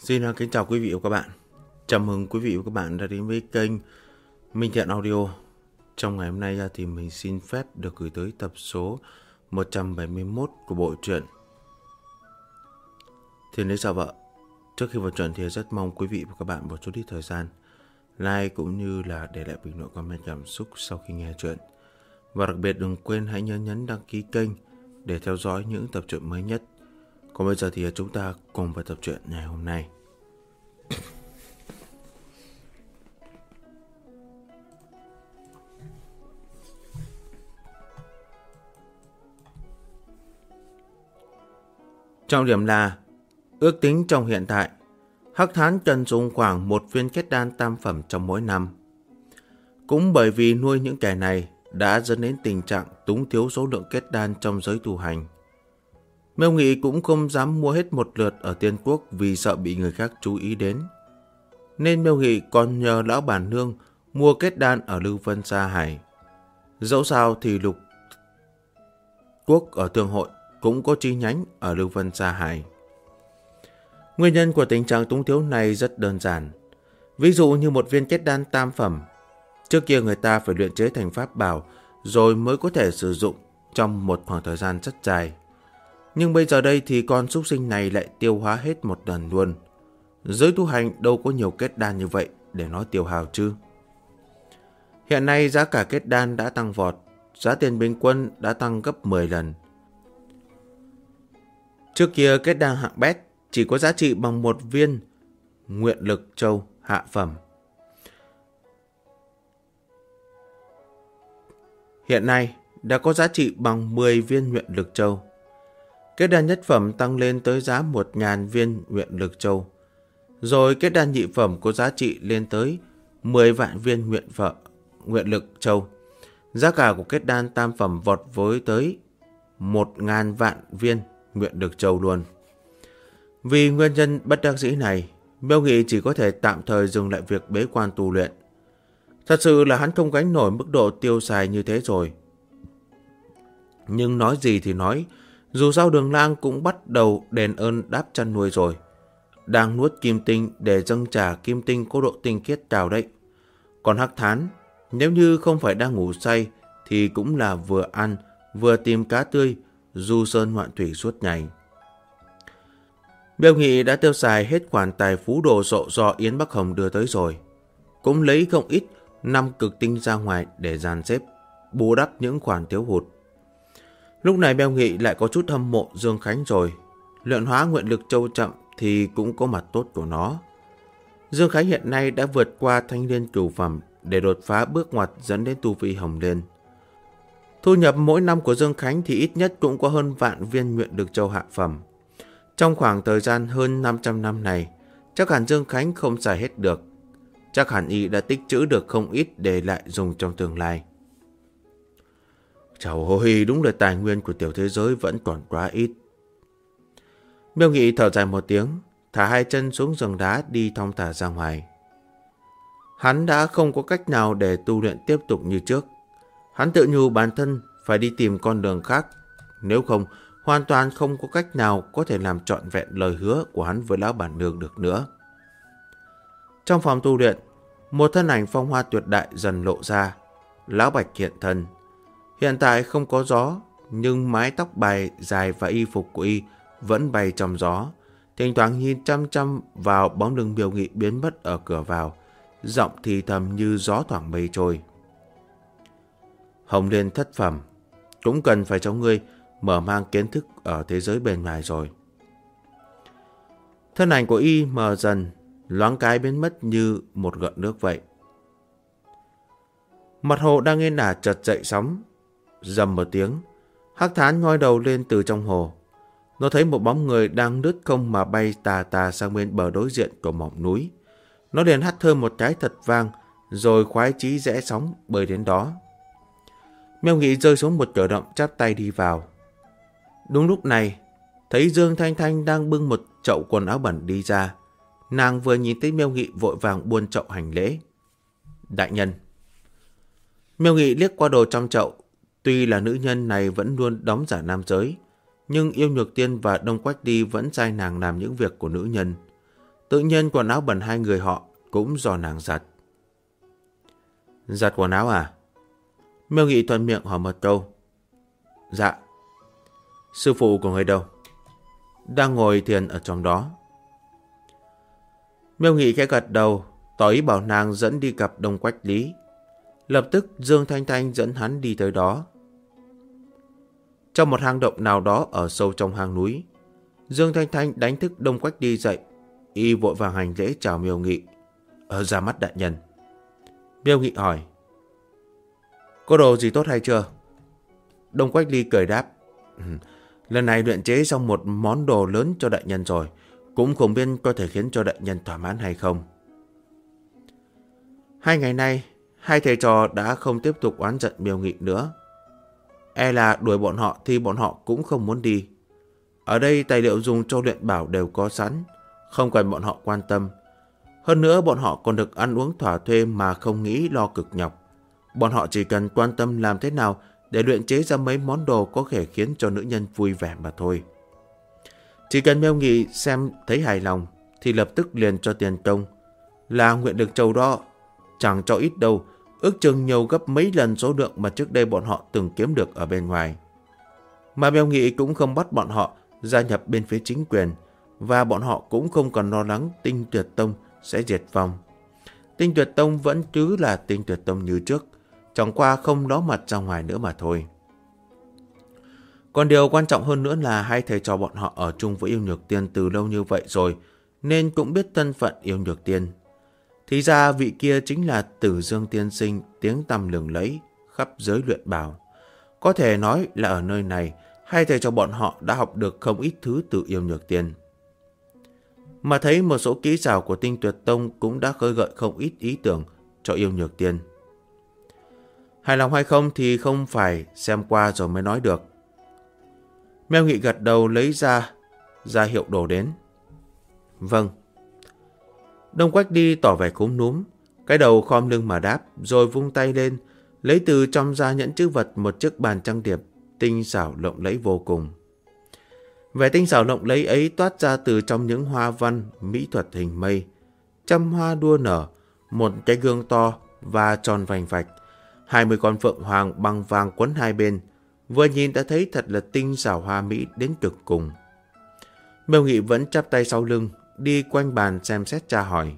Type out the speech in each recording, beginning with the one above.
Kính chào quý vị và các bạn. Chào mừng quý vị và các bạn đã đến với kênh Minh Thiện Audio. Trong ngày hôm nay thì mình xin phép được gửi tới tập số 171 của bộ truyện Thiên Đế Sao Vợ. Trước khi vào truyện thì rất mong quý vị và các bạn một chút ít thời gian like cũng như là để lại bình luận comment cảm xúc sau khi nghe truyện. Và đặc biệt đừng quên hãy nhấn đăng ký kênh để theo dõi những tập truyện mới nhất. Còn bây giờ thì chúng ta cùng vào tập truyện ngày hôm nay. Trọng điểm là ước tính trong hiện tại, Hắc Thán cần dùng khoảng 1 viên kết đan tam phẩm trong mỗi năm. Cũng bởi vì nuôi những kẻ này đã dẫn đến tình trạng túng thiếu số lượng kết đan trong giới tu hành. Miêu Nghị cũng không dám mua hết một lượt ở Tiên Quốc vì sợ bị người khác chú ý đến. Nên Miêu Nghị còn nhờ lão bản nương mua kết đan ở Lưu Vân Sa Hải. Dẫu sao thì Lục Quốc ở Thương Hội cũng có chi nhánh ở Lưu Vân Sa Hải. Nguyên nhân của tình trạng túng thiếu này rất đơn giản. Ví dụ như một viên kết đan tam phẩm, trước kia người ta phải luyện chế thành pháp bảo rồi mới có thể sử dụng trong một khoảng thời gian rất dài. Nhưng bây giờ đây thì con súc sinh này lại tiêu hóa hết một lần luôn. Giới tu hành đâu có nhiều kết đan như vậy để nó tiêu hao chứ. Hiện nay giá cả kết đan đã tăng vọt, giá tiền bình quân đã tăng gấp 10 lần. Trước kia kết đan hạng bét chỉ có giá trị bằng một viên nguyện lực châu hạ phẩm. Hiện nay đã có giá trị bằng 10 viên nguyện lực châu. Kết đan nhất phẩm tăng lên tới giá 1.000 viên nguyện lực châu. Rồi kết đan nhị phẩm có giá trị lên tới 10 vạn viên nguyện lực châu. Giá cả của kết đan tam phẩm vọt với tới 1.000 vạn viên nguyện lực châu luôn. Vì nguyên nhân bất đắc dĩ này, Miêu Nghị chỉ có thể tạm thời dừng lại việc bế quan tu luyện. Thật sự là hắn không gánh nổi mức độ tiêu xài như thế rồi. Nhưng nói gì thì nói, dù sao Đường Lang cũng bắt đầu đền ơn đáp chăn nuôi rồi. Đang nuốt kim tinh để dâng trả kim tinh có độ tinh khiết cao đấy. Còn Hắc Thán, nếu như không phải đang ngủ say thì cũng là vừa ăn vừa tìm cá tươi, du sơn ngoạn thủy suốt ngày. Miêu Nghị đã tiêu xài hết khoản tài phú đồ sộ do Yến Bắc Hồng đưa tới rồi. Cũng lấy không ít 5 cực tinh ra ngoài để dàn xếp, bù đắp những khoản thiếu hụt. Lúc này Miêu Nghị lại có chút hâm mộ Dương Khánh rồi. Luyện hóa nguyện lực châu chậm thì cũng có mặt tốt của nó. Dương Khánh hiện nay đã vượt qua thanh liên cửu phẩm để đột phá bước ngoặt dẫn đến tu vi hồng lên. Thu nhập mỗi năm của Dương Khánh thì ít nhất cũng có hơn vạn viên nguyện lực châu hạ phẩm. Trong khoảng thời gian hơn 500 năm này, chắc hẳn Dương Khánh không xài hết được. Chắc hẳn y đã tích trữ được không ít để lại dùng trong tương lai. Trời ơi, đúng là tài nguyên của tiểu thế giới vẫn còn quá ít. Miêu Nghị thở dài một tiếng, thả hai chân xuống giường đá đi thong thả ra ngoài. Hắn đã không có cách nào để tu luyện tiếp tục như trước. Hắn tự nhủ bản thân phải đi tìm con đường khác, nếu không hoàn toàn không có cách nào có thể làm trọn vẹn lời hứa của hắn với lão bản nương được nữa. Trong phòng tu luyện, một thân ảnh phong hoa tuyệt đại dần lộ ra. Lão Bạch hiện thân. Hiện tại không có gió, nhưng mái tóc dài và y phục của y vẫn bay trong gió. Thỉnh thoảng nhìn chăm chăm vào bóng lưng Miêu Nghị biến mất ở cửa vào, giọng thì thầm như gió thoảng mây trôi. Hồng Liên thất phẩm, cũng cần phải cho ngươi mở mang kiến thức ở thế giới bên ngoài rồi. Thân ảnh của y mờ dần, loáng cái biến mất như một gợn nước vậy. Mặt hồ đang yên ả chợt dậy sóng. Rầm một tiếng, Hắc Thán ngoi đầu lên từ trong hồ. Nó thấy một bóng người đang lướt không mà bay tà tà sang bên bờ đối diện của mỏm núi. Nó liền hắt thơm một cái thật vang, rồi khoái chí rẽ sóng bơi đến đó. Miêu Nghị rơi xuống một cửa động chắp tay đi vào. Đúng lúc này, thấy Dương Thanh Thanh đang bưng một chậu quần áo bẩn đi ra. Nàng vừa nhìn thấy Miêu Nghị vội vàng buôn chậu hành lễ. Đại nhân. Miêu Nghị liếc qua đồ trong chậu. Tuy là nữ nhân này vẫn luôn đóng giả nam giới, nhưng Yêu Nhược Tiên và Đông Quách Đi vẫn sai nàng làm những việc của nữ nhân. Tự nhiên quần áo bẩn hai người họ cũng do nàng giặt. Giặt quần áo à? Miêu Nghị thuận miệng hỏi một câu. Dạ. Sư phụ của người đâu? Đang ngồi thiền ở trong đó. Miêu Nghị khẽ gật đầu, tỏ ý bảo nàng dẫn đi gặp Đông Quách Lý. Lập tức Dương Thanh Thanh dẫn hắn đi tới đó. Trong một hang động nào đó ở sâu trong hang núi, Dương Thanh Thanh đánh thức Đông Quách đi dậy. Y vội vàng hành lễ chào Miêu Nghị. Ra mắt đại nhân. Miêu Nghị hỏi. Có đồ gì tốt hay chưa? Đông Quách Ly cười đáp. Lần này luyện chế xong một món đồ lớn cho đại nhân rồi, cũng không biết có thể khiến cho đại nhân thỏa mãn hay không. 2 ngày nay, hai thầy trò đã không tiếp tục oán giận Miêu Nghị nữa. E là đuổi bọn họ thì bọn họ cũng không muốn đi. Ở đây tài liệu dùng cho luyện bảo đều có sẵn, không cần bọn họ quan tâm. Hơn nữa bọn họ còn được ăn uống thỏa thuê mà không nghĩ lo cực nhọc. Bọn họ chỉ cần quan tâm làm thế nào để luyện chế ra mấy món đồ có thể khiến cho nữ nhân vui vẻ mà thôi. Chỉ cần Miêu Nghị xem thấy hài lòng thì lập tức liền cho tiền công. Là nguyện lực châu đó, chẳng cho ít đâu, ước chừng nhiều gấp mấy lần số lượng mà trước đây bọn họ từng kiếm được ở bên ngoài. Mà Miêu Nghị cũng không bắt bọn họ gia nhập bên phía chính quyền, và bọn họ cũng không còn lo lắng Tinh Tuyệt Tông sẽ diệt vong. Tinh Tuyệt Tông vẫn cứ là Tinh Tuyệt Tông như trước, chẳng qua không ló mặt ra ngoài nữa mà thôi. Còn điều quan trọng hơn nữa là hai thầy trò bọn họ ở chung với Yêu Nhược Tiên từ lâu như vậy rồi, nên cũng biết thân phận Yêu Nhược Tiên. Thì ra vị kia chính là Tử Dương Tiên Sinh, tiếng tăm lừng lẫy khắp giới luyện bảo. Có thể nói là ở nơi này, hai thầy trò bọn họ đã học được không ít thứ từ Yêu Nhược Tiên. Mà thấy một số kỹ xảo của Tinh Tuyệt Tông cũng đã khơi gợi không ít ý tưởng cho Yêu Nhược Tiên. Hài lòng hay không thì không phải xem qua rồi mới nói được. Miêu Nghị gật đầu lấy ra hiệu đồ đến. Vâng. Đông Quách đi tỏ vẻ cúm núm, cái đầu khom lưng mà đáp, rồi vung tay lên, lấy từ trong ra nhẫn chữ vật một chiếc bàn trang điểm tinh xảo lộng lẫy vô cùng. Vẻ tinh xảo lộng lẫy ấy toát ra từ trong những hoa văn mỹ thuật hình mây, trăm hoa đua nở, một cái gương to và tròn vành vạch, 20 con phượng hoàng bằng vàng quấn hai bên, vừa nhìn đã thấy thật là tinh xảo hoa mỹ đến cực cùng. Miêu Nghị vẫn chắp tay sau lưng, đi quanh bàn xem xét tra hỏi.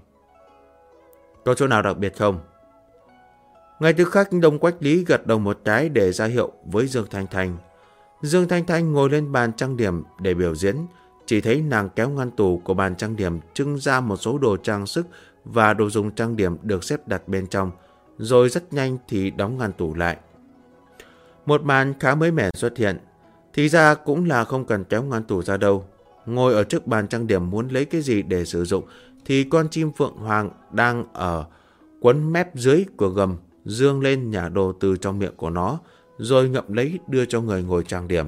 Có chỗ nào đặc biệt không? Ngay tức khắc Đông Quách Lý gật đầu một cái để ra hiệu với Dương Thanh Thanh. Dương Thanh Thanh ngồi lên bàn trang điểm để biểu diễn, chỉ thấy nàng kéo ngăn tủ của bàn trang điểm trưng ra một số đồ trang sức và đồ dùng trang điểm được xếp đặt bên trong, rồi rất nhanh thì đóng ngăn tủ lại. Một màn khá mới mẻ xuất hiện, thì ra cũng là không cần kéo ngăn tủ ra đâu. Ngồi ở trước bàn trang điểm muốn lấy cái gì để sử dụng thì con chim phượng hoàng đang ở quấn mép dưới của gầm dương lên nhả đồ từ trong miệng của nó, rồi ngậm lấy đưa cho người ngồi trang điểm.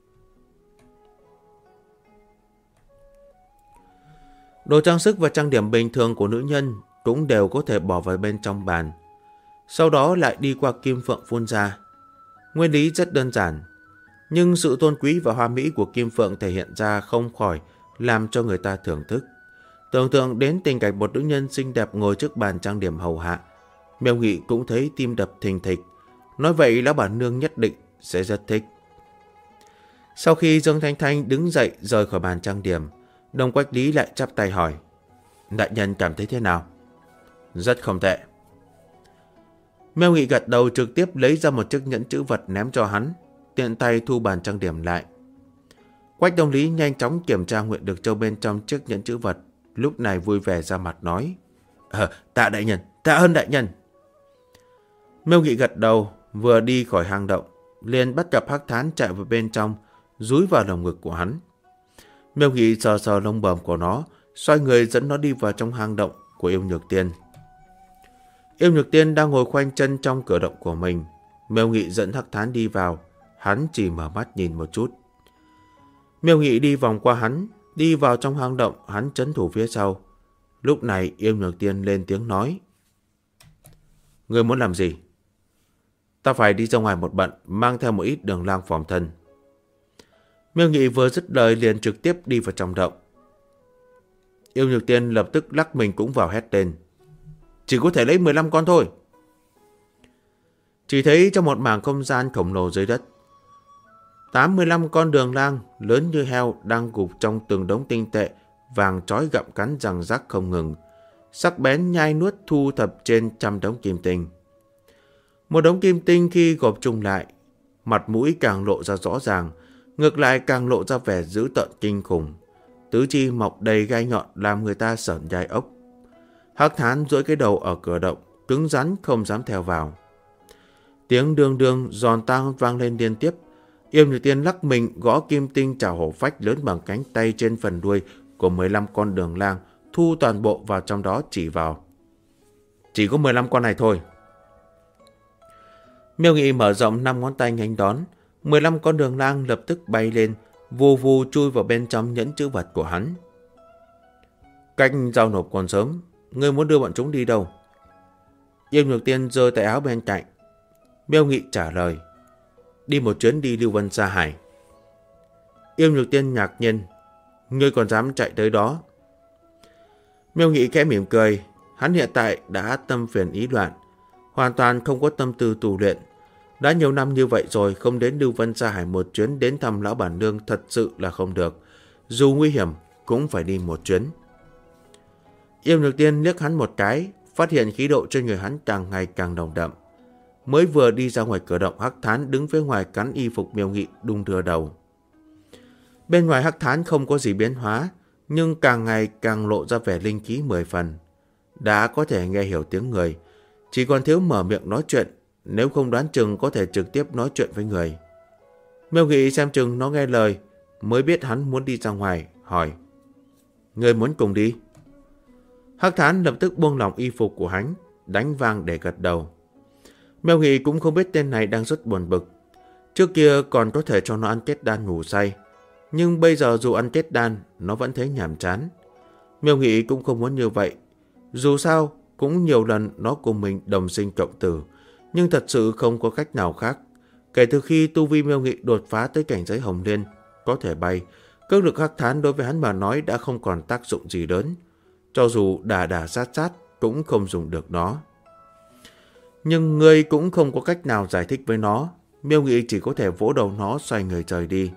Đồ trang sức và trang điểm bình thường của nữ nhân cũng đều có thể bỏ vào bên trong bàn, sau đó lại đi qua kim phượng phun ra. Nguyên lý rất đơn giản, nhưng sự tôn quý và hoa mỹ của kim phượng thể hiện ra không khỏi làm cho người ta thưởng thức. Tưởng tượng đến tình cảnh một nữ nhân xinh đẹp ngồi trước bàn trang điểm hầu hạ, Miêu Nghị cũng thấy tim đập thình thịch. Nói vậy lão bản nương nhất định sẽ rất thích. Sau khi Dương Thanh Thanh đứng dậy rời khỏi bàn trang điểm, Đông Quách Lý lại chắp tay hỏi. Đại nhân cảm thấy thế nào? Rất không tệ. Miêu Nghị gật đầu, trực tiếp lấy ra một chiếc nhẫn chữ vật ném cho hắn, tiện tay thu bàn trang điểm lại. Quách Đông Lý nhanh chóng kiểm tra nguyện lực châu bên trong chiếc nhẫn chữ vật, lúc này vui vẻ ra mặt nói. Tạ đại nhân, tạ ơn đại nhân. Miêu Nghị gật đầu, vừa đi khỏi hang động, liền bắt gặp Hắc Thán chạy vào bên trong, dúi vào lồng ngực của hắn. Miêu Nghị sờ sờ lông bờm của nó, xoay người dẫn nó đi vào trong hang động của Yêu Nhược Tiên. Yêu Nhược Tiên đang ngồi khoanh chân trong cửa động của mình. Miêu Nghị dẫn Hắc Thán đi vào, hắn chỉ mở mắt nhìn một chút. Miêu Nghị đi vòng qua hắn, đi vào trong hang động, hắn trấn thủ phía sau. Lúc này Yêu Nhược Tiên lên tiếng nói. Ngươi muốn làm gì? Ta phải đi ra ngoài một bận, mang theo một ít đường lang phòng thân. Miêu Nghị vừa dứt lời liền trực tiếp đi vào trong động. Yêu Nhược Tiên lập tức lắc mình cũng vào hét lên. Chỉ có thể lấy 15 con thôi. Chỉ thấy trong một mảng không gian khổng lồ dưới đất, 85 con đường lang lớn như heo đang gục trong từng đống tinh tệ vàng chói gặm cắn răng rắc không ngừng, sắc bén nhai nuốt thu thập trên trăm đống kim tinh. Một đống kim tinh khi gộp chung lại, mặt mũi càng lộ ra rõ ràng, ngược lại càng lộ ra vẻ dữ tợn kinh khủng. Tứ chi mọc đầy gai nhọn làm người ta sởn gai ốc. Hắc Thán duỗi cái đầu ở cửa động, cứng rắn không dám theo vào. Tiếng đương đương giòn tang vang lên liên tiếp. Yêu Nhược Tiên lắc mình gõ kim tinh chảo hổ phách lớn bằng cánh tay trên phần đuôi của 15 con đường lang, thu toàn bộ vào trong đó chỉ vào. Chỉ có 15 con này thôi. Miêu Nghị mở rộng 5 ngón tay nghênh đón, 15 con đường lang lập tức bay lên, vù vù chui vào bên trong nhẫn chữ vật của hắn. Cách giao nộp còn sớm, ngươi muốn đưa bọn chúng đi đâu? Yêu Nhược Tiên giơ tay áo bên cạnh. Miêu Nghị trả lời. Đi một chuyến đi Lưu Vân Sa Hải. Yêu Nhược Tiên ngạc nhiên. Ngươi còn dám chạy tới đó? Miêu Nghị khẽ mỉm cười. Hắn hiện tại đã tâm phiền ý loạn, hoàn toàn không có tâm tư tu luyện. Đã nhiều năm như vậy rồi, không đến Lưu Vân Sa Hải một chuyến đến thăm lão bản nương thật sự là không được. Dù nguy hiểm cũng phải đi một chuyến. Yêu Nhược Tiên liếc hắn một cái, phát hiện khí độ trên người hắn càng ngày càng nồng đậm. Mới vừa đi ra ngoài cửa động, Hắc Thán đứng phía ngoài cắn y phục Miêu Nghị đung đưa đầu. Bên ngoài Hắc Thán không có gì biến hóa, nhưng càng ngày càng lộ ra vẻ linh khí 10 phần. Đã có thể nghe hiểu tiếng người, chỉ còn thiếu mở miệng nói chuyện, nếu không đoán chừng có thể trực tiếp nói chuyện với người. Miêu Nghị xem chừng nó nghe lời, mới biết hắn muốn đi ra ngoài, hỏi. Người muốn cùng đi? Hắc Thán lập tức buông lỏng y phục của hắn, đánh vang để gật đầu. Miêu Nghị cũng không biết tên này đang rất buồn bực. Trước kia còn có thể cho nó ăn kết đan ngủ say, nhưng bây giờ dù ăn kết đan, nó vẫn thấy nhàm chán. Miêu Nghị cũng không muốn như vậy. Dù sao, cũng nhiều lần nó cùng mình đồng sinh cộng tử, nhưng thật sự không có cách nào khác. Kể từ khi tu vi Miêu Nghị đột phá tới cảnh giới hồng liên, có thể bay, cước lực Hắc Thán đối với hắn mà nói đã không còn tác dụng gì lớn. Cho dù đả sát sát cũng không dùng được nó. Nhưng ngươi cũng không có cách nào giải thích với nó. Miêu Nghị chỉ có thể vỗ đầu nó xoay người rời đi.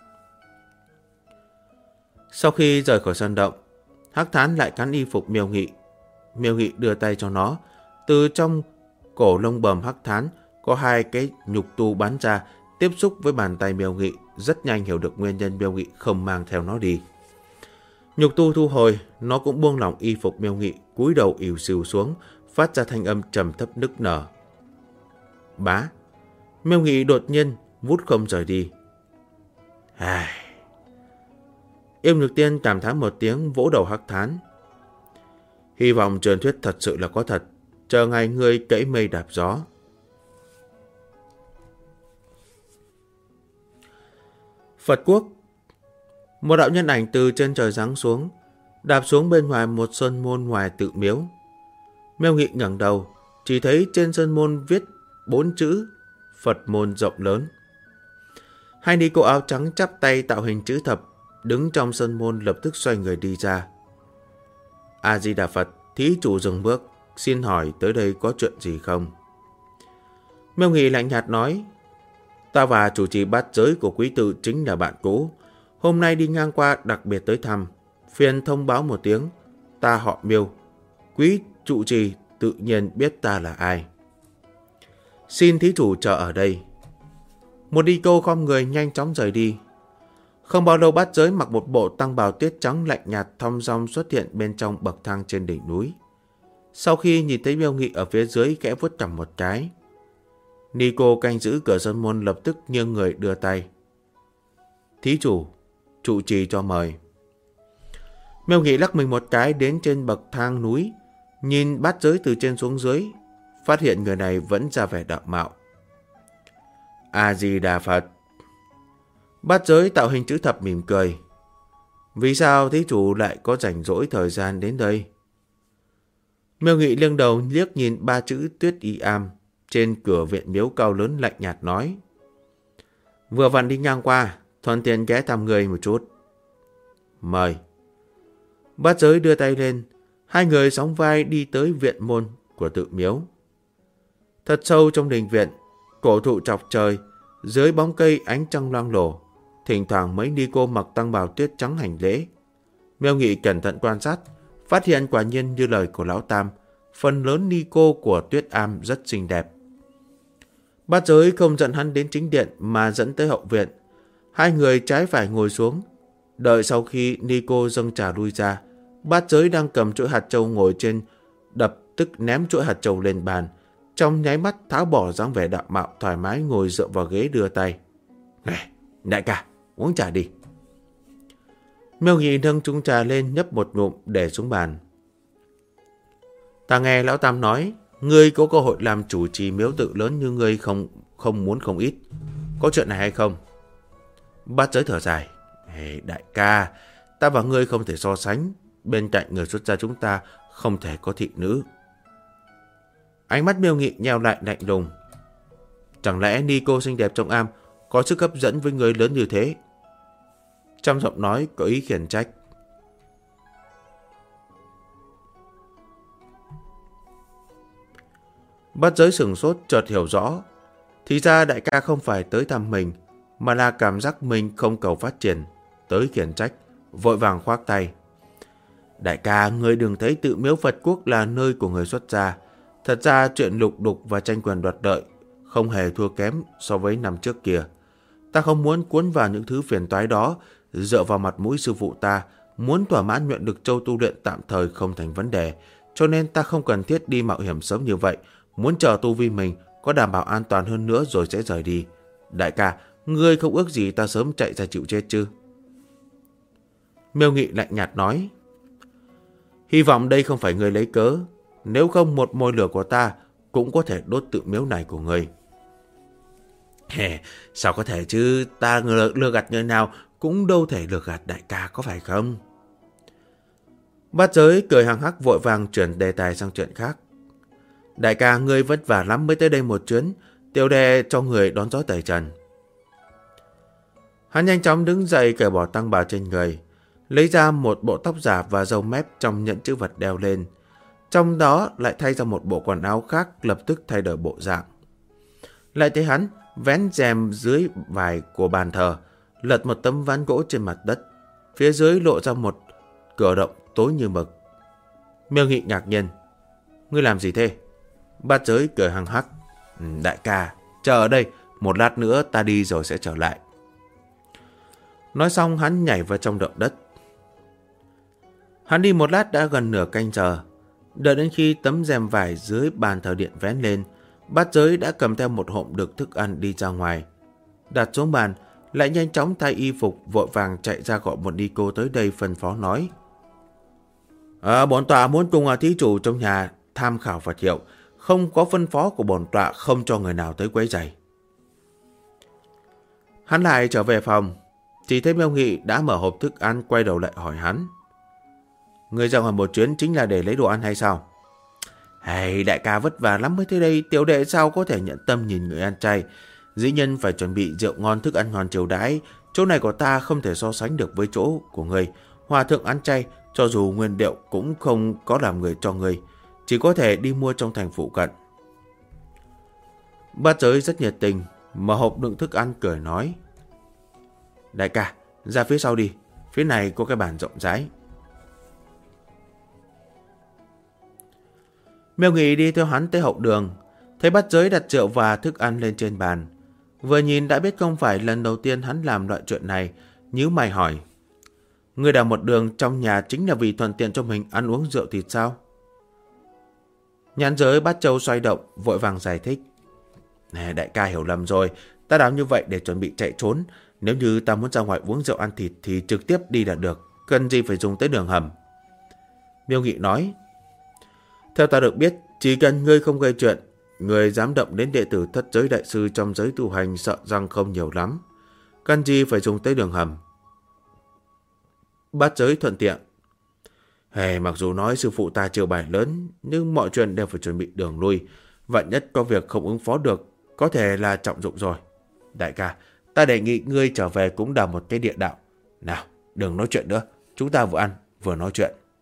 Sau khi rời khỏi sân động, Hắc Thán lại cắn y phục Miêu Nghị. Miêu Nghị đưa tay cho nó. Từ trong cổ lông bờm Hắc Thán có 2 cái nhục tu bắn ra, tiếp xúc với bàn tay Miêu Nghị, rất nhanh hiểu được nguyên nhân Miêu Nghị không mang theo nó đi. Nhục tu thu hồi, nó cũng buông lỏng y phục Miêu Nghị, cúi đầu ỉu xìu xuống, phát ra thanh âm trầm thấp nức nở. Bá! Miêu Nghị đột nhiên vút không rời đi. Ai... Yêu Nhược Tiên cảm thán một tiếng, vỗ đầu Hắc Thán. Hy vọng truyền thuyết thật sự là có thật, chờ ngày ngươi cẫy mây đạp gió. Phật Quốc. Một đạo nhân ảnh từ trên trời giáng xuống, đạp xuống bên ngoài một sơn môn ngoài tự miếu. Miêu Nghị ngẩng đầu, chỉ thấy trên sơn môn viết 4 chữ Phật môn rộng lớn. 2 ni cô áo trắng chắp tay tạo hình chữ thập, đứng trong sơn môn lập tức xoay người đi ra. A Di Đà Phật, thí chủ dừng bước, xin hỏi tới đây có chuyện gì không? Miêu Nghị lạnh nhạt nói, ta và chủ trì bát giới của quý tự chính là bạn cũ, hôm nay đi ngang qua đặc biệt tới thăm, phiền thông báo một tiếng, ta họ Miêu, quý trụ trì tự nhiên biết ta là ai. Xin thí chủ chờ ở đây. Một đi cô khom người nhanh chóng rời đi. Không bao lâu bát giới mặc một bộ tăng bào tuyết trắng lạnh nhạt thong dong xuất hiện bên trong bậc thang trên đỉnh núi. Sau khi nhìn thấy Miêu Nghị ở phía dưới, khẽ vuốt cằm một cái. Ni cô canh giữ cửa sơn môn lập tức nghiêng người đưa tay. Thí chủ, trụ trì cho mời. Miêu Nghị lắc mình một cái đến trên bậc thang núi, nhìn bát giới từ trên xuống dưới, phát hiện người này vẫn ra vẻ đạo mạo. A Di Đà Phật. Bát giới tạo hình chữ thập mỉm cười. Vì sao thí chủ lại có rảnh rỗi thời gian đến đây? Miêu Nghị nghiêng đầu liếc nhìn 3 chữ Tuyết Y Am trên cửa viện miếu cao lớn, lạnh nhạt nói. Vừa vặn đi ngang qua, thuận tiện ghé thăm người một chút. Mời. Bát Giới đưa tay lên, hai người sóng vai đi tới viện môn của tự miếu. Thật sâu trong đình viện, cổ thụ chọc trời, dưới bóng cây ánh trăng loang lổ, thỉnh thoảng mấy ni cô mặc tăng bào tuyết trắng hành lễ. Miêu Nghị cẩn thận quan sát, phát hiện quả nhiên như lời của Lão Tam, phần lớn ni cô của Tuyết Am rất xinh đẹp. Bát Giới không dẫn hắn đến chính điện mà dẫn tới hậu viện. Hai người trái phải ngồi xuống. Đợi sau khi ni cô dâng trà lui ra, Bát Giới đang cầm chuỗi hạt châu ngồi trên, đập tức ném chuỗi hạt châu lên bàn. Trong nháy mắt tháo bỏ dáng vẻ đạo mạo thoải mái ngồi dựa vào ghế đưa tay. Này, đại ca, uống trà đi. Miêu Nghị nâng chung trà lên nhấp một ngụm để xuống bàn. Ta nghe Lão Tam nói, ngươi có cơ hội làm chủ trì miếu tự lớn như ngươi không muốn không ít. Có chuyện này hay không? Bát Giới thở dài. Hey, đại ca, ta và ngươi không thể so sánh. Bên cạnh người xuất gia chúng ta không thể có thị nữ. Ánh mắt Miêu Nghị nheo lại lạnh lùng. Chẳng lẽ ni cô xinh đẹp trong am có sức hấp dẫn với người lớn như thế? Trong giọng nói có ý khiển trách. Bát Giới sửng sốt chợt hiểu rõ. Thì ra đại ca không phải tới thăm mình, mà là cảm giác mình không cầu phát triển, tới khiển trách, vội vàng khoác tay. Đại ca, ngươi đừng thấy tự miếu Phật quốc là nơi của người xuất gia. Thật ra chuyện lục đục và tranh quyền đoạt lợi không hề thua kém so với năm trước kia. Ta không muốn cuốn vào những thứ phiền toái đó. Dựa vào mặt mũi sư phụ ta, muốn thỏa mãn nguyện lực châu tu luyện tạm thời không thành vấn đề, cho nên ta không cần thiết đi mạo hiểm sớm như vậy. Muốn chờ tu vi mình có đảm bảo an toàn hơn nữa rồi sẽ rời đi. Đại ca, ngươi không ước gì ta sớm chạy ra chịu chết chứ? Miêu Nghị lạnh nhạt nói. Hy vọng đây không phải ngươi lấy cớ. Nếu không một mồi lửa của ta cũng có thể đốt tự miếu này của ngươi. Sao có thể chứ? Ta lừa gạt người nào cũng đâu thể lừa gạt đại ca, có phải không? Bát Giới cười hằng hắc vội vàng chuyển đề tài sang chuyện khác. Đại ca, ngươi vất vả lắm mới tới đây một chuyến, tiểu đệ cho người đón gió tẩy trần. Hắn nhanh chóng đứng dậy cởi bỏ tăng bào trên người, lấy ra một bộ tóc giả và râu mép trong nhẫn chữ vật đeo lên. Trong đó lại thay ra một bộ quần áo khác, lập tức thay đổi bộ dạng. Lại thấy hắn vén rèm dưới vải của bàn thờ, lật một tấm ván gỗ trên mặt đất. Phía dưới lộ ra một cửa động tối như mực. Miêu Nghị ngạc nhiên. Ngươi làm gì thế? Bát Giới cười hằng hắc. Đại ca, chờ ở đây, một lát nữa ta đi rồi sẽ trở lại. Nói xong hắn nhảy vào trong động đất. Hắn đi một lát đã gần nửa canh giờ. Đợi đến khi tấm rèm vải dưới bàn thờ điện vén lên, Bát Giới đã cầm theo một hộp đựng thức ăn đi ra ngoài. Đặt xuống bàn, lại nhanh chóng thay y phục, vội vàng chạy ra gọi một ni cô tới đây phân phó nói. Bổn tọa muốn cùng thí chủ trong nhà tham khảo Phật hiệu, không có phân phó của bổn tọa không cho người nào tới quấy rầy. Hắn lại trở về phòng, chỉ thấy Miêu Nghị đã mở hộp thức ăn, quay đầu lại hỏi hắn. Người ra ngoài một chuyến chính là để lấy đồ ăn hay sao? Hay, đại ca vất vả lắm mới tới đây, tiểu đệ sao có thể nhận tâm nhìn người ăn chay. Dĩ nhân phải chuẩn bị rượu ngon, thức ăn ngon chiều đãi. Chỗ này của ta không thể so sánh được với chỗ của người. Hòa thượng ăn chay, cho dù nguyên liệu cũng không có làm người cho người, chỉ có thể đi mua trong thành phụ cận. Bát Giới rất nhiệt tình, mở hộp đựng thức ăn cười nói. Đại ca, ra phía sau đi, phía này có cái bàn rộng rãi. Miêu Nghị đi theo hắn tới hậu đường, thấy Bát Giới đặt rượu và thức ăn lên trên bàn. Vừa nhìn đã biết không phải lần đầu tiên hắn làm loại chuyện này, nhíu mày hỏi. Người đào một đường trong nhà chính là vì thuận tiện cho mình ăn uống rượu thịt sao? Nhãn giới Bát Châu xoay động, vội vàng giải thích. Nè, đại ca hiểu lầm rồi, ta đào như vậy để chuẩn bị chạy trốn. Nếu như ta muốn ra ngoài uống rượu ăn thịt thì trực tiếp đi là được, cần gì phải dùng tới đường hầm. Miêu Nghị nói. Theo ta được biết, chỉ cần ngươi không gây chuyện, người dám động đến đệ tử Thất Giới đại sư trong giới tu hành sợ rằng không nhiều lắm. Cần gì phải dùng tới đường hầm. Bát Giới thuận tiện. Mặc dù nói sư phụ ta chiêu bài lớn, nhưng mọi chuyện đều phải chuẩn bị đường lui. Vạn nhất có việc không ứng phó được, có thể là trọng dụng rồi. Đại ca, ta đề nghị ngươi trở về cũng đào một cái địa đạo. Nào, đừng nói chuyện nữa, chúng ta vừa ăn vừa nói chuyện.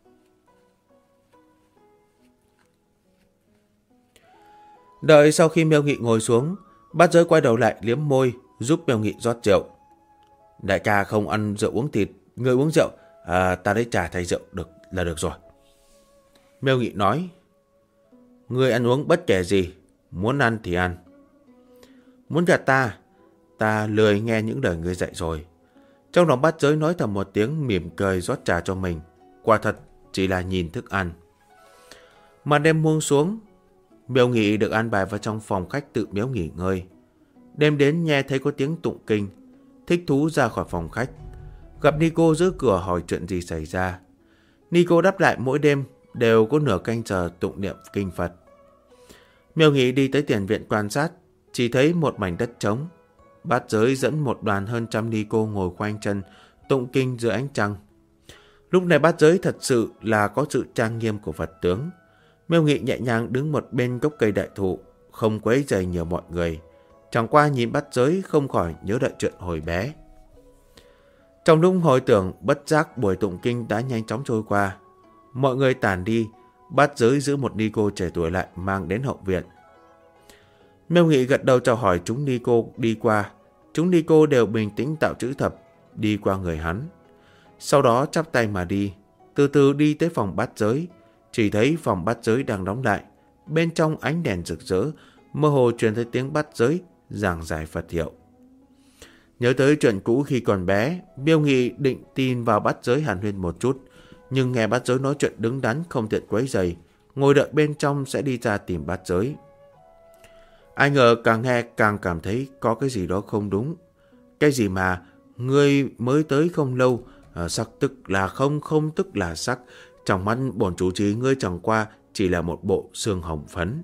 Đợi sau khi Miêu Nghị ngồi xuống, Bát Giới quay đầu lại liếm môi, giúp Miêu Nghị rót rượu. Đại ca không ăn rượu uống thịt, người uống rượu, ta lấy trà thay rượu là được rồi. Miêu Nghị nói, người ăn uống bất kể gì, muốn ăn thì ăn. Muốn gạt ta lười nghe những lời người dạy rồi. Trong lòng Bát Giới nói thầm một tiếng, mỉm cười rót trà cho mình. Quả thật chỉ là nhìn thức ăn. Màn đêm buông xuống, Miêu Nghị được an bài vào trong phòng khách tự miếu nghỉ ngơi. Đêm đến nghe thấy có tiếng tụng kinh, thích thú ra khỏi phòng khách. Gặp Nico giữ cửa hỏi chuyện gì xảy ra. Nico đáp lại mỗi đêm đều có nửa canh giờ tụng niệm kinh Phật. Miêu Nghị đi tới tiền viện quan sát, chỉ thấy một mảnh đất trống. Bát Giới dẫn một đoàn hơn trăm Nico ngồi khoanh chân tụng kinh dưới ánh trăng. Lúc này Bát Giới thật sự là có sự trang nghiêm của Phật tướng. Miêu Nghị nhẹ nhàng đứng một bên gốc cây đại thụ, không quấy rầy nhiều mọi người. Chẳng qua nhìn Bát Giới không khỏi nhớ lại chuyện hồi bé. Trong lúc hồi tưởng, bất giác buổi tụng kinh đã nhanh chóng trôi qua. Mọi người tản đi, Bát Giới giữ một Nico trẻ tuổi lại mang đến hậu viện. Miêu Nghị gật đầu chào hỏi chúng Nico đi qua. Chúng Nico đều bình tĩnh tạo chữ thập đi qua người hắn. Sau đó chắp tay mà đi, từ từ đi tới phòng Bát Giới. Chỉ thấy phòng Bát Giới đang đóng lại. Bên trong ánh đèn rực rỡ, mơ hồ truyền thấy tiếng Bát Giới giảng giải Phật hiệu. Nhớ tới chuyện cũ khi còn bé, Miêu Nghị định tin vào Bát Giới hàn huyên một chút, nhưng nghe Bát Giới nói chuyện đứng đắn không tiện quấy rầy, ngồi đợi bên trong sẽ đi ra tìm Bát Giới. Ai ngờ càng nghe càng cảm thấy có cái gì đó không đúng. Cái gì mà ngươi mới tới không lâu, sắc tức là không, không tức là sắc. Trong mắt bổn chủ trì ngươi chẳng qua chỉ là một bộ xương hồng phấn.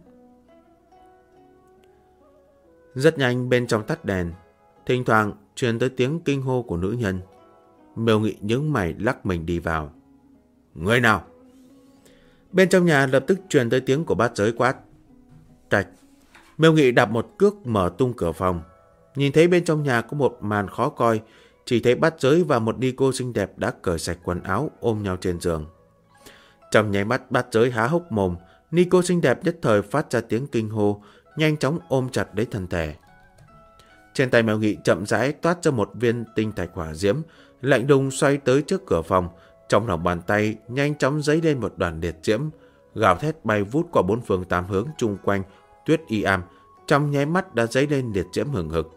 Rất nhanh bên trong tắt đèn, thỉnh thoảng truyền tới tiếng kinh hô của nữ nhân. Miêu Nghị nhướng mày lắc mình đi vào. Người nào? Bên trong nhà lập tức truyền tới tiếng của Bát Giới quát. Trạch. Miêu Nghị đạp một cước mở tung cửa phòng. Nhìn thấy bên trong nhà có một màn khó coi. Chỉ thấy Bát Giới và một Nico xinh đẹp đã cởi sạch quần áo ôm nhau trên giường. Trong nháy mắt Bát Giới há hốc mồm. Nico xinh đẹp nhất thời phát ra tiếng kinh hô, nhanh chóng ôm chặt lấy thân thể. Trên tay Miêu Nghị chậm rãi toát ra một viên tinh thạch hỏa diễm, lạnh lùng xoay tới trước cửa phòng. Trong lòng bàn tay nhanh chóng dấy lên một đoàn liệt diễm, gào thét bay vút qua bốn phương tám hướng chung quanh Tuyết Y Am, trong nháy mắt đã dấy lên liệt diễm hừng hực.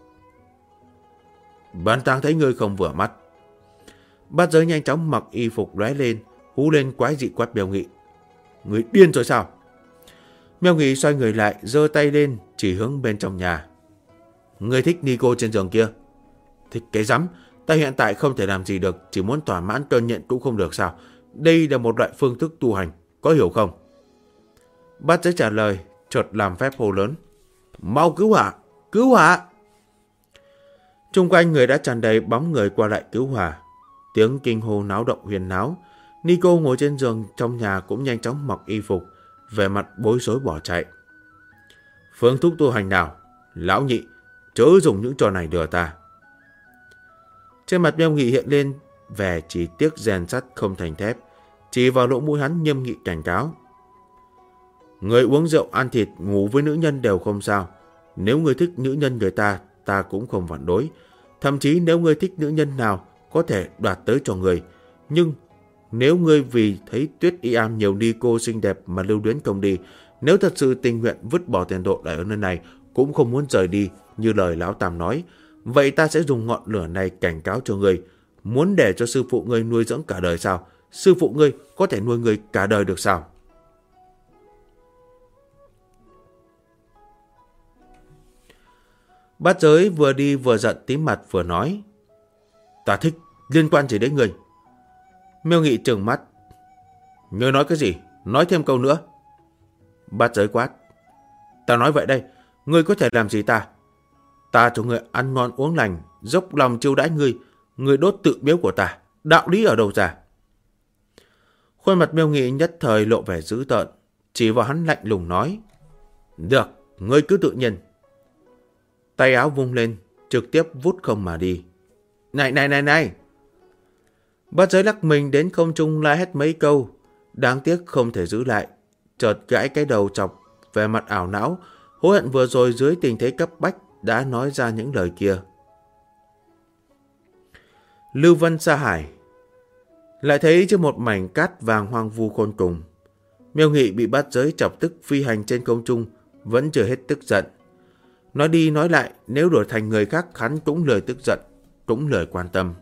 Bản tang thấy ngươi không vừa mắt. Bát Giới nhanh chóng mặc y phục lóe lên, hú lên quái dị quát Miêu Nghị. Ngươi điên rồi sao? Miêu Nghị xoay người lại, giơ tay lên chỉ hướng bên trong nhà. Ngươi thích Nico trên giường kia? Thích cái rắm, ta hiện tại không thể làm gì được, chỉ muốn thỏa mãn cơn nghiện cũng không được sao? Đây là một loại phương thức tu hành, có hiểu không? Bát Giới trả lời, chợt làm phép hô lớn. Mau cứu hỏa, cứu hỏa! Chung quanh người đã tràn đầy bóng người qua lại cứu hỏa. Tiếng kinh hô náo động huyền náo. Nico ngồi trên giường trong nhà cũng nhanh chóng mặc y phục, vẻ mặt bối rối bỏ chạy. Phương thức tu hành nào? Lão nhị, chớ dùng những trò này lừa ta. Trên mặt Miêu Nghị hiện lên vẻ chỉ tiếc rèn sắt không thành thép, chỉ vào lỗ mũi hắn nghiêm nghị cảnh cáo. Người uống rượu, ăn thịt, ngủ với nữ nhân đều không sao. Nếu người thích nữ nhân người ta, ta cũng không phản đối. Thậm chí nếu người thích nữ nhân nào, có thể đoạt tới cho người. Nhưng nếu ngươi vì thấy Tuyết Y Am nhiều Nico xinh đẹp mà lưu luyến không đi, nếu thật sự tình nguyện vứt bỏ tiền độ lại ở nơi này, cũng không muốn rời đi như lời lão Tam nói, vậy ta sẽ dùng ngọn lửa này cảnh cáo cho ngươi. Muốn để cho sư phụ ngươi nuôi dưỡng cả đời sao? Sư phụ ngươi có thể nuôi ngươi cả đời được sao? Bát Giới vừa đi vừa giận tím mặt vừa nói. Ta thích, liên quan gì đến ngươi? Miêu Nghị trừng mắt. Ngươi nói cái gì? Nói thêm câu nữa. Bát Giới quát. Ta nói vậy đây, ngươi có thể làm gì ta? Ta cho ngươi ăn ngon uống lành, dốc lòng chiêu đãi ngươi, ngươi đốt tự miếu của ta, đạo lý ở đâu ra? Khuôn mặt Miêu Nghị nhất thời lộ vẻ dữ tợn, chỉ vào hắn lạnh lùng nói. Được, ngươi cứ tự nhiên. Tay áo vung lên, trực tiếp vút không mà đi. Này! Bát Giới lắc mình đến không trung la hét mấy câu, đáng tiếc không thể giữ lại. Chợt gãi cái đầu chọc, về mặt ảo não, hối hận vừa rồi dưới tình thế cấp bách đã nói ra những lời kia. Lưu Vân Sa Hải. Lại thấy trên một mảnh cát vàng hoang vu khôn cùng, Miêu Nghị bị bát giới chọc tức phi hành trên không trung, vẫn chưa hết tức giận. Nói đi nói lại, nếu đổi thành người khác hắn cũng lời tức giận, cũng lời quan tâm.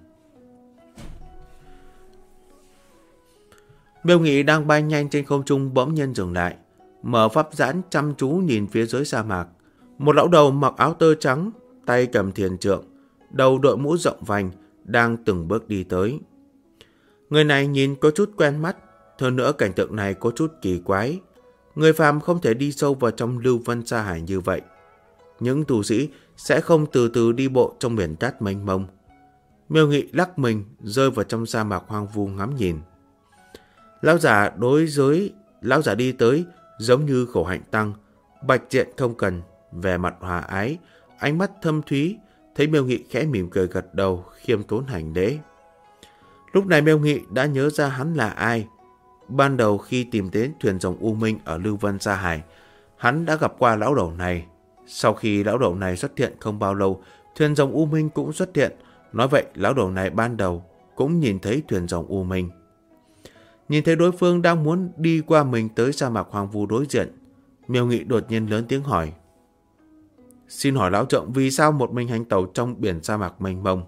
Miêu Nghị đang bay nhanh trên không trung bỗng nhiên dừng lại, mở pháp nhãn chăm chú nhìn phía dưới sa mạc. Một lão đầu mặc áo tơ trắng, tay cầm thiền trượng, đầu đội mũ rộng vành, đang từng bước đi tới. Người này nhìn có chút quen mắt, hơn nữa cảnh tượng này có chút kỳ quái. Người phàm không thể đi sâu vào trong Lưu Vân Sa Hải như vậy. Những tu sĩ sẽ không từ từ đi bộ trong biển cát mênh mông. Miêu Nghị lắc mình rơi vào trong sa mạc hoang vu ngắm nhìn. Lão giả đi tới giống như Khổ Hạnh Tăng, bạch diện không cần, vẻ mặt hòa ái, ánh mắt thâm thúy. Thấy Miêu Nghị khẽ mỉm cười gật đầu, khiêm tốn hành lễ. Lúc này Miêu Nghị đã nhớ ra hắn là ai. Ban đầu khi tìm đến thuyền rồng U Minh ở Lưu Vân Sa Hải, hắn đã gặp qua lão đầu này. Sau khi lão đầu này xuất hiện không bao lâu, thuyền rồng U Minh cũng xuất hiện. Nói vậy lão đầu này ban đầu cũng nhìn thấy thuyền rồng U Minh. Nhìn thấy đối phương đang muốn đi qua mình tới sa mạc hoang vu đối diện, Miêu Nghị đột nhiên lớn tiếng hỏi. Xin hỏi lão trượng vì sao một mình hành tẩu trong biển sa mạc mênh mông?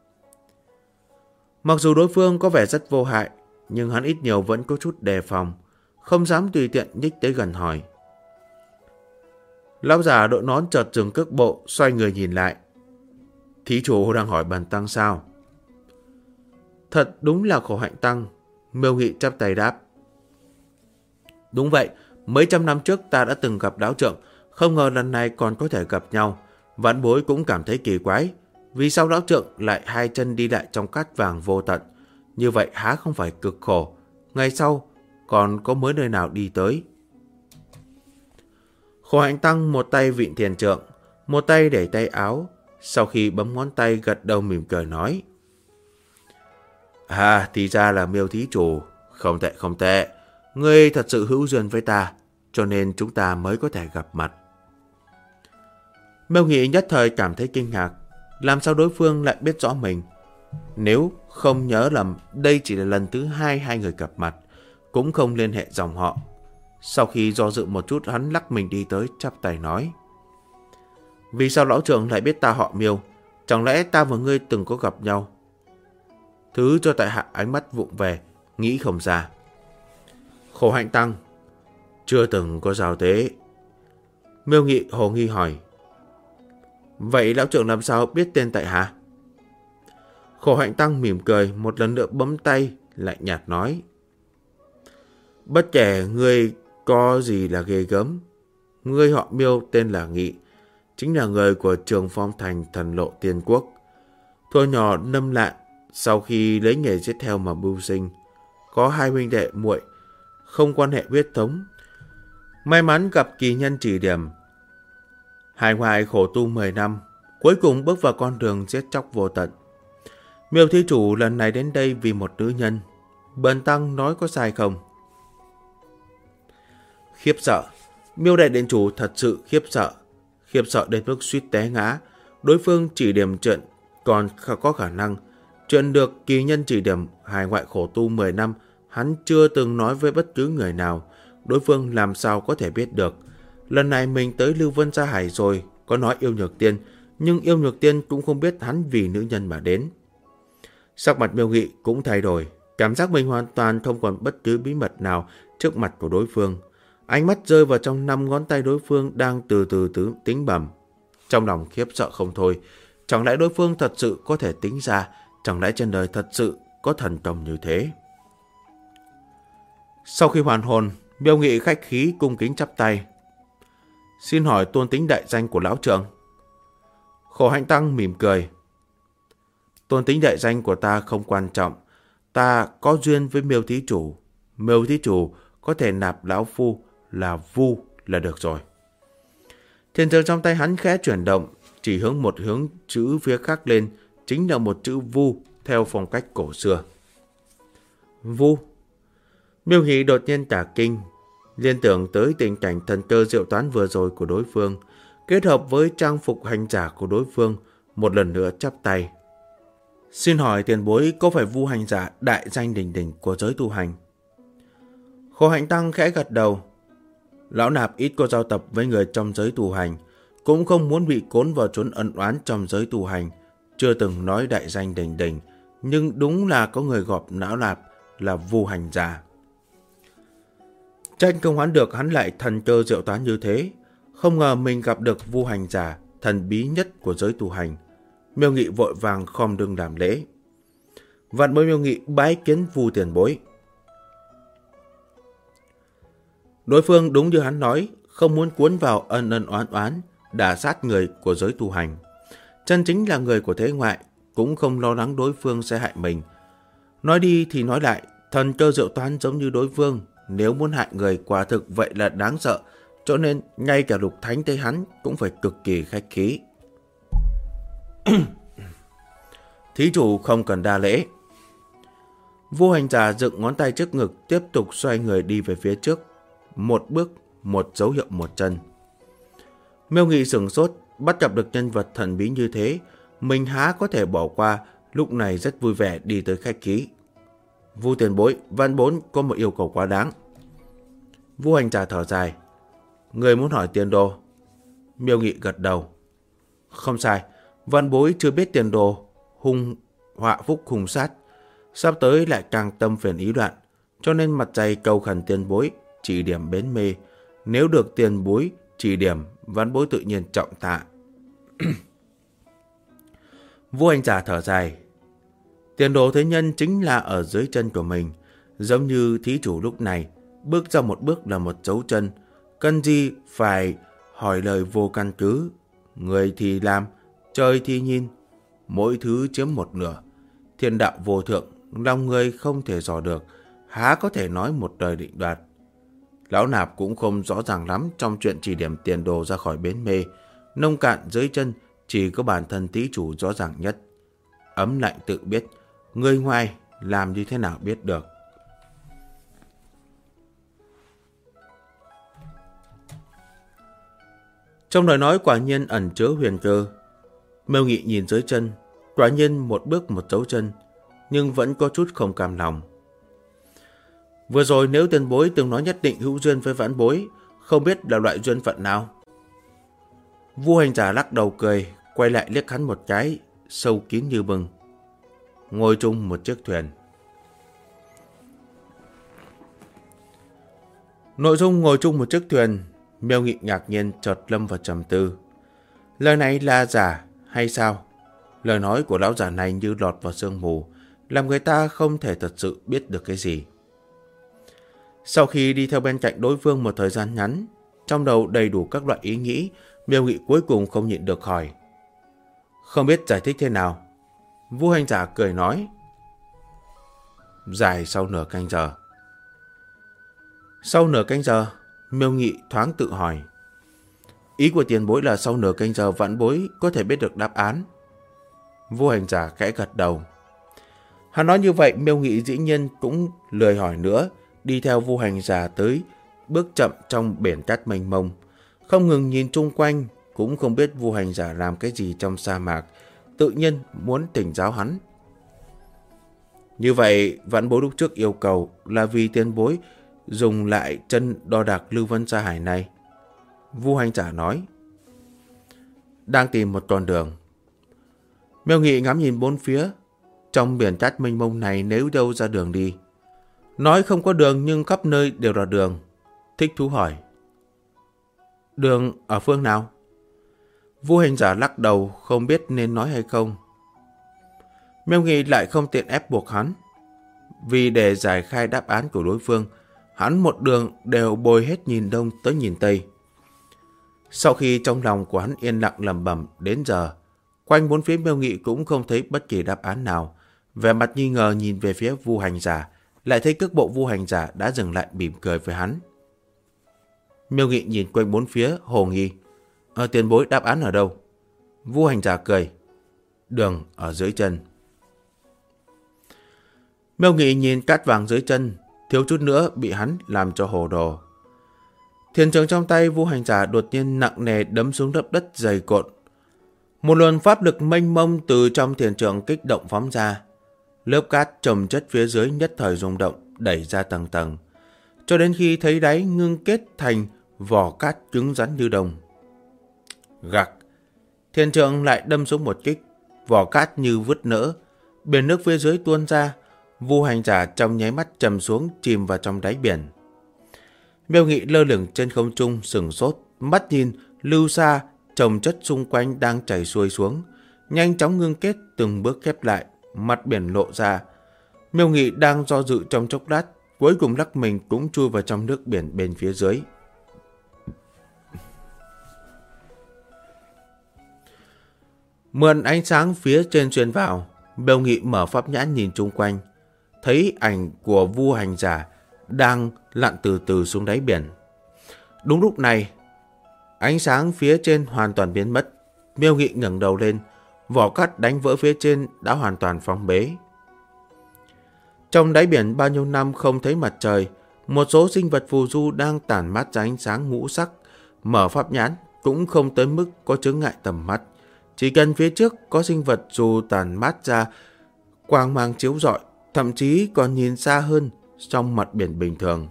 Mặc dù đối phương có vẻ rất vô hại, nhưng hắn ít nhiều vẫn có chút đề phòng, không dám tùy tiện nhích tới gần hỏi. Lão già đội nón chợt dừng cước bộ, xoay người nhìn lại. Thí chủ đang hỏi Bần Tăng sao? Thật đúng là Khổ Hạnh Tăng. Miêu Nghị chắp tay đáp. Đúng vậy, mấy trăm năm trước ta đã từng gặp lão trượng, không ngờ lần này còn có thể gặp nhau. Vãn bối cũng cảm thấy kỳ quái, vì sao lão trượng lại hai chân đi lại trong cát vàng vô tận? Như vậy há không phải cực khổ, ngày sau còn có mới nơi nào đi tới? Khổ Hạnh Tăng một tay vịn thiền trượng, một tay để tay áo, sau khi bấm ngón tay gật đầu mỉm cười nói. Thì ra là Miêu thí chủ, không tệ không tệ, ngươi thật sự hữu duyên với ta, cho nên chúng ta mới có thể gặp mặt. Miêu Nghị nhất thời cảm thấy kinh ngạc, làm sao đối phương lại biết rõ mình? Nếu không nhớ lầm, đây chỉ là lần thứ hai người gặp mặt, cũng không liên hệ dòng họ. Sau khi do dự một chút, hắn lắc mình đi tới chắp tay nói. Vì sao lão trưởng lại biết ta họ Miêu? Chẳng lẽ ta và ngươi từng có gặp nhau? Thứ cho tại hạ ánh mắt vụng về, nghĩ không ra. Khổ Hạnh Tăng. Chưa từng có giao tế. Miêu Nghị hồ nghi hỏi. Vậy lão trưởng làm sao biết tên tại hạ? Khổ Hạnh Tăng mỉm cười, một lần nữa bấm tay, lạnh nhạt nói. Bất kể ngươi có gì là ghê gớm, ngươi họ Miêu tên là Nghị, chính là người của Trường Phong Thành Thần Lộ Tiên Quốc. Thuở nhỏ nâm lạn, sau khi lấy nghề giết heo mà mưu sinh, có hai huynh đệ muội, không quan hệ huyết thống. May mắn gặp kỳ nhân chỉ điểm, hải ngoại khổ tu 10 năm, cuối cùng bước vào con đường giết chóc vô tận. Miêu thí chủ lần này đến đây vì một nữ nhân, Bần Tăng nói có sai không? Khiếp sợ. Miêu đại điện chủ thật sự khiếp sợ đến mức suýt té ngã. Đối phương chỉ điểm chuyện còn có khả năng. Chuyện được kỳ nhân chỉ điểm hải ngoại khổ tu 10 năm, hắn chưa từng nói với bất cứ người nào. Đối phương làm sao có thể biết được? Lần này mình tới Lưu Vân Sa Hải rồi, có nói yêu nhược tiên, nhưng yêu nhược tiên cũng không biết hắn vì nữ nhân mà đến. Sắc mặt Miêu Nghị cũng thay đổi, cảm giác mình hoàn toàn không còn bất cứ bí mật nào trước mặt của đối phương. Ánh mắt rơi vào trong 5 ngón tay đối phương đang từ từ tính bẩm. Trong lòng khiếp sợ không thôi. Chẳng lẽ đối phương thật sự có thể tính ra? Chẳng lẽ trên đời thật sự có thần công như thế? Sau khi hoàn hồn, Miêu Nghị khách khí cung kính chắp tay. Xin hỏi tôn tính đại danh của lão trưởng. Khổ Hạnh Tăng mỉm cười. Tôn tính đại danh của ta không quan trọng. Ta có duyên với Miêu thí chủ. Miêu thí chủ có thể nạp lão phu là Vu là được rồi. Thiền trượng trong tay hắn khẽ chuyển động, chỉ hướng một hướng chữ phía khác lên, chính là một chữ Vu theo phong cách cổ xưa. Vu. Miêu Nghị đột nhiên cả kinh, Liên tưởng tới tình cảnh thần cơ diệu toán vừa rồi của đối phương, kết hợp với trang phục hành giả của đối phương, một lần nữa chắp tay. Xin hỏi tiền bối có phải Vu hành giả đại danh đỉnh đỉnh của giới tu hành? Khổ Hạnh Tăng khẽ gật đầu. Lão nạp ít có giao tập với người trong giới tu hành, cũng không muốn bị cuốn vào chốn ân oán trong giới tu hành, chưa từng nói đại danh đỉnh đỉnh, nhưng đúng là có người gọp não nạp là Vu hành giả. Tranh không đoán được hắn lại thần cơ diệu toán như thế, không ngờ mình gặp được Vu hành giả thần bí nhất của giới tu hành. Miêu Nghị vội vàng khom lưng làm lễ. Vạn bối Miêu Nghị bái kiến Vu tiền bối. Đối phương đúng như hắn nói, không muốn cuốn vào ân ân oán oán, đả sát người của giới tu hành. Chân chính là người của thế ngoại, cũng không lo lắng đối phương sẽ hại mình. Nói đi thì nói lại, thần cơ diệu toán giống như đối phương, nếu muốn hại người quả thực vậy là đáng sợ, cho nên ngay cả Lục Thánh thấy hắn cũng phải cực kỳ khách khí. Thí chủ không cần đa lễ. Vu hành giả dựng ngón tay trước ngực, tiếp tục xoay người đi về phía trước. Một bước, một dấu hiệu một chân. Miêu Nghị sửng sốt, bắt gặp được nhân vật thần bí như thế, mình há có thể bỏ qua, lúc này rất vui vẻ đi tới khách khí. Vu tiền bối, Văn Bốn có một yêu cầu quá đáng. Vu hành giả thở dài. Người muốn hỏi tiền đồ? Miêu Nghị gật đầu. Không sai, Văn Bối chưa biết tiền đồ, hung họa phúc hùng sát, sắp tới lại càng tâm phiền ý loạn, cho nên mặt dày cầu khẩn tiền bối chỉ điểm bến mê. Nếu được tiền bối chỉ điểm, Văn Bối tự nhiên trọng tạ. Vu hành giả thở dài. Tiền đồ thế nhân chính là ở dưới chân của mình, giống như thí chủ lúc này, bước ra một bước là một dấu chân, cần gì phải hỏi lời vô căn cứ. Người thì làm, trời thì nhìn, mỗi thứ chiếm một nửa. Thiên đạo vô thượng, lòng người không thể dò được, há có thể nói một đời định đoạt. Lão nạp cũng không rõ ràng lắm trong chuyện chỉ điểm tiền đồ ra khỏi bến mê. Nông cạn dưới chân chỉ có bản thân thí chủ rõ ràng nhất. Ấm lạnh tự biết, người ngoài làm như thế nào biết được. Trong lời nói quả nhiên ẩn chứa huyền cơ. Miêu Nghị nhìn dưới chân, quả nhiên một bước một dấu chân, nhưng vẫn có chút không cam lòng. Vừa rồi nếu tiền bối từng nói nhất định hữu duyên với Vãn Bối, không biết là loại duyên phận nào. Vu hành giả lắc đầu cười, quay lại liếc hắn một cái, sâu kín như bừng. Ngồi chung một chiếc thuyền. Nội dung ngồi chung một chiếc thuyền, Miêu Nghị ngạc nhiên chợt lâm vào trầm tư. Lời này là giả hay sao? Lời nói của lão giả này như lọt vào sương mù, làm người ta không thể thật sự biết được cái gì. Sau khi đi theo bên cạnh đối phương một thời gian ngắn, trong đầu đầy đủ các loại ý nghĩ, Miêu Nghị cuối cùng không nhịn được hỏi. Không biết giải thích thế nào? Vu hành giả cười nói. Dài sau nửa canh giờ. Sau nửa canh giờ, Miêu Nghị thoáng tự hỏi. Ý của tiền bối là sau nửa canh giờ Vãn Bối có thể biết được đáp án. Vu hành giả khẽ gật đầu. Hắn nói như vậy, Miêu Nghị dĩ nhiên cũng lười hỏi nữa, đi theo Vu hành giả tới, bước chậm trong biển cát mênh mông, không ngừng nhìn chung quanh, cũng không biết Vu hành giả làm cái gì trong sa mạc, tự nhiên muốn tỉnh giáo hắn. Như vậy, Vãn Bối lúc trước yêu cầu là vì tiền bối dùng lại chân đo đạc Lưu Vân Sa Hải này. Vu hành giả nói. Đang tìm một con đường. Miêu Nghị ngắm nhìn bốn phía. Trong biển cát mênh mông này nếu đâu ra đường đi. Nói không có đường nhưng khắp nơi đều là đường. Thích thú hỏi. Đường ở phương nào? Vu hành giả lắc đầu, không biết nên nói hay không. Miêu Nghị lại không tiện ép buộc hắn. Vì để giải khai đáp án của đối phương, hắn một đường đều bồi hết nhìn đông tới nhìn tây. Sau khi trong lòng của hắn yên lặng lẩm bẩm đến giờ, quanh bốn phía Miêu Nghị cũng không thấy bất kỳ đáp án nào. Vẻ mặt nghi ngờ nhìn về phía Vu hành giả, lại thấy cước bộ Vu hành giả đã dừng lại mỉm cười với hắn. Miêu Nghị nhìn quanh bốn phía hồ nghi. Tiền bối đáp án ở đâu? Vu hành giả cười. Đường ở dưới chân. Miêu Nghị nhìn cát vàng dưới chân, thiếu chút nữa bị hắn làm cho hồ đồ. Thiền trường trong tay Vu Hành Giả đột nhiên nặng nề đấm xuống lớp đất dày cộn. Một luồng pháp lực mênh mông từ trong thiền trường kích động phóng ra. Lớp cát chồng chất phía dưới nhất thời rung động, đẩy ra tầng tầng, cho đến khi thấy đáy ngưng kết thành vỏ cát cứng rắn như đồng. Gặc, thiền trường lại đâm xuống một kích, vỏ cát như vứt nỡ, biển nước phía dưới tuôn ra. Vu Hành Giả trong nháy mắt trầm xuống, chìm vào trong đáy biển. Miêu Nghị lơ lửng trên không trung sừng sốt, mắt nhìn lưu xa chồng chất xung quanh đang chảy xuôi xuống, nhanh chóng ngưng kết từng bước khép lại, mặt biển lộ ra. Miêu Nghị đang do dự trong chốc lát, cuối cùng lắc mình cũng chui vào trong nước biển bên phía dưới. Mượn ánh sáng phía trên xuyên vào, Miêu Nghị mở pháp nhãn nhìn chung quanh, thấy ảnh của Vu Hành Giả đang lặn từ từ xuống đáy biển. Đúng lúc này, ánh sáng phía trên hoàn toàn biến mất. Miêu Nghị ngẩng đầu lên, vỏ cát đánh vỡ phía trên đã hoàn toàn phóng bế. Trong đáy biển bao nhiêu năm không thấy mặt trời, một số sinh vật phù du đang tản mát ra ánh sáng ngũ sắc. Mở pháp nhãn cũng không tới mức có chướng ngại tầm mắt. Chỉ cần phía trước có sinh vật dù tản mát ra quang mang chiếu rọi, thậm chí còn nhìn xa hơn trong mặt biển bình thường.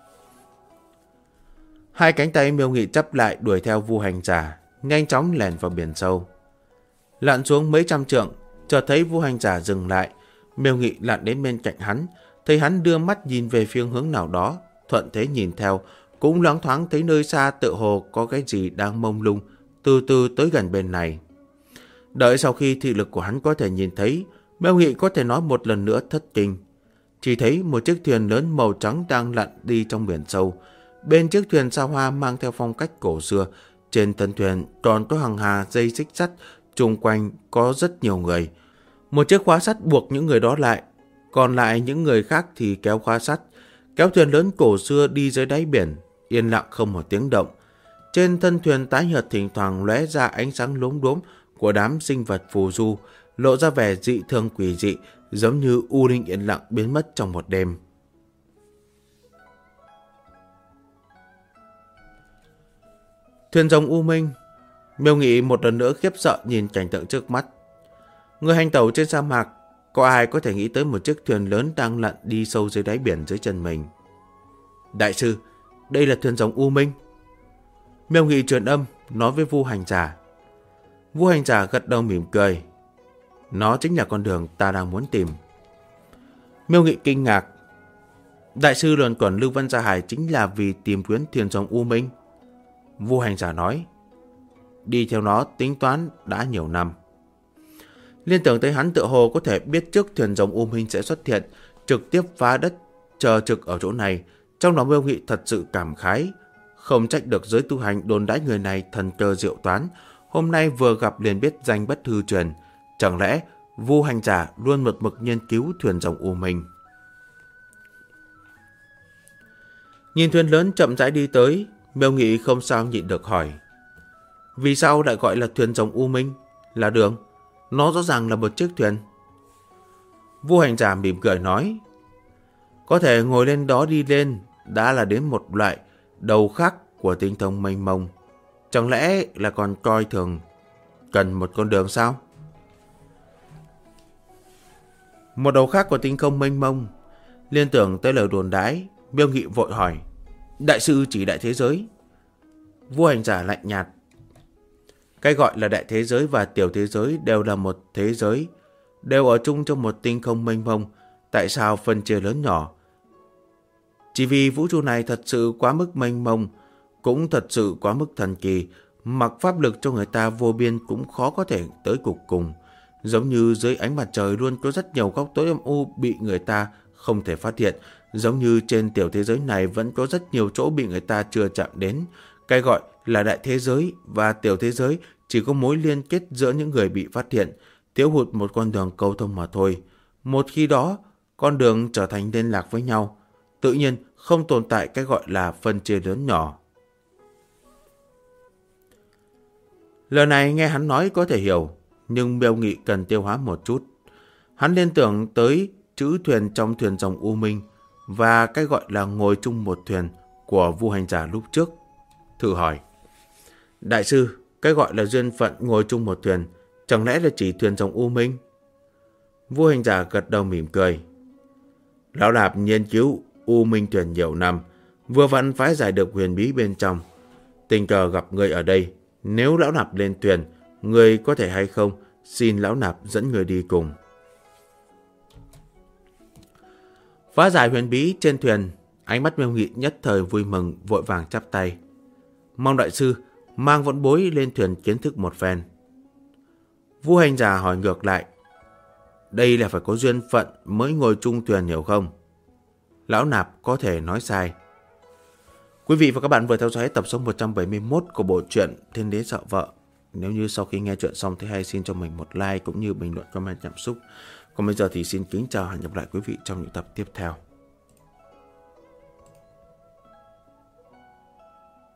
Hai cánh tay Miêu Nghị chắp lại đuổi theo Vu Hành Giả, nhanh chóng lèn vào biển sâu. Lặn xuống mấy trăm trượng, chợt thấy Vu Hành Giả dừng lại. Miêu Nghị lặn đến bên cạnh hắn, thấy hắn đưa mắt nhìn về phía hướng nào đó, thuận thế nhìn theo, cũng loáng thoáng thấy nơi xa tựa hồ có cái gì đang mông lung, từ từ tới gần bên này. Đợi sau khi thị lực của hắn có thể nhìn thấy, Miêu Nghị có thể nói một lần nữa thất kinh. Chỉ thấy một chiếc thuyền lớn màu trắng đang lặn đi trong biển sâu. Bên chiếc thuyền xa hoa mang theo phong cách cổ xưa, trên thân thuyền còn có hàng hà dây xích sắt, chung quanh có rất nhiều người. Một chiếc khóa sắt buộc những người đó lại, còn lại những người khác thì kéo khóa sắt, kéo thuyền lớn cổ xưa đi dưới đáy biển, yên lặng không một tiếng động. Trên thân thuyền tái nhợt thỉnh thoảng lóe ra ánh sáng lốm đốm của đám sinh vật phù du, lộ ra vẻ dị thường quỷ dị, giống như u linh yên lặng biến mất trong một đêm. Thuyền rồng U Minh. Miêu Nghị một lần nữa khiếp sợ nhìn cảnh tượng trước mắt. Người hành tẩu trên sa mạc, có ai có thể nghĩ tới một chiếc thuyền lớn đang lặn đi sâu dưới đáy biển dưới chân mình? Đại sư, đây là thuyền rồng U Minh. Miêu Nghị truyền âm nói với Vu Hành Giả. Vu Hành Giả gật đầu mỉm cười. Nó chính là con đường ta đang muốn tìm. Miêu Nghị kinh ngạc. Đại sư luận quẩn Lưu Vân Gia Hải chính là vì tìm kiếm thuyền rồng U Minh. Vu Hành Giả nói. Đi theo nó tính toán đã nhiều năm. Liên tưởng tới hắn tựa hồ có thể biết trước thuyền rồng U Minh sẽ xuất hiện, trực tiếp phá đất, chờ trực ở chỗ này. Trong lòng Miêu Nghị thật sự cảm khái. Không trách được giới tu hành đồn đãi người này thần cơ diệu toán. Hôm nay vừa gặp liền biết danh bất hư truyền. Chẳng lẽ Vu Hành Giả luôn một mực nghiên cứu thuyền rồng U Minh? Nhìn thuyền lớn chậm rãi đi tới, Miêu Nghị không sao nhịn được hỏi. Vì sao lại gọi là thuyền rồng U Minh? Là đường? Nó rõ ràng là một chiếc thuyền. Vu Hành Giả mỉm cười nói. Có thể ngồi lên đó đi lên đã là đến một loại đầu khác của tinh thông mênh mông. Chẳng lẽ là còn coi thường cần một con đường sao? Một đầu khác của tinh không mênh mông. Liên tưởng tới lời đồn đãi, Miêu Nghị vội hỏi. Đại sư chỉ đại thế giới? Vu Hành Giả lạnh nhạt. Cái gọi là đại thế giới và tiểu thế giới đều là một thế giới, đều ở chung trong một tinh không mênh mông. Tại sao phân chia lớn nhỏ? Chỉ vì vũ trụ này thật sự quá mức mênh mông, cũng thật sự quá mức thần kỳ, mặc pháp lực cho người ta vô biên cũng khó có thể tới cục cùng. Giống như dưới ánh mặt trời luôn có rất nhiều góc tối âm u bị người ta không thể phát hiện, giống như trên tiểu thế giới này vẫn có rất nhiều chỗ bị người ta chưa chạm đến. Cái gọi là đại thế giới và tiểu thế giới chỉ có mối liên kết giữa những người bị phát hiện, thiếu hụt một con đường cầu thông mà thôi. Một khi đó, con đường trở thành liên lạc với nhau, tự nhiên không tồn tại cái gọi là phân chia lớn nhỏ. Lời này nghe hắn nói có thể hiểu, nhưng Miêu Nghị cần tiêu hóa một chút. Hắn liên tưởng tới chữ thuyền trong thuyền rồng U Minh và cái gọi là ngồi chung một thuyền của Vu Hành Giả lúc trước, thử hỏi. Đại sư, cái gọi là duyên phận ngồi chung một thuyền, chẳng lẽ là chỉ thuyền dòng U Minh? Vua Hành Giả gật đầu mỉm cười. Lão Nạp nghiên cứu U Minh thuyền nhiều năm, vừa vặn phái giải được huyền bí bên trong. Tình cờ gặp người ở đây, nếu Lão Nạp lên thuyền, người có thể hay không, xin Lão Nạp dẫn người đi cùng. Phá giải huyền bí trên thuyền, ánh mắt Miêu Nghị nhất thời vui mừng, vội vàng chắp tay. Mong đại sư mang vãn bối lên thuyền kiến thức một phen. Vua Hành Giả hỏi ngược lại. Đây là phải có duyên phận mới ngồi chung thuyền hiểu không? Lão Nạp có thể nói sai. Quý vị và các bạn vừa theo dõi tập số 171 của bộ truyện Thiên Đế Sợ Vợ. Nếu như sau khi nghe chuyện xong thấy hay, xin cho mình một like cũng như bình luận comment cảm xúc. Còn bây giờ thì xin kính chào và hẹn gặp lại quý vị trong những tập tiếp theo.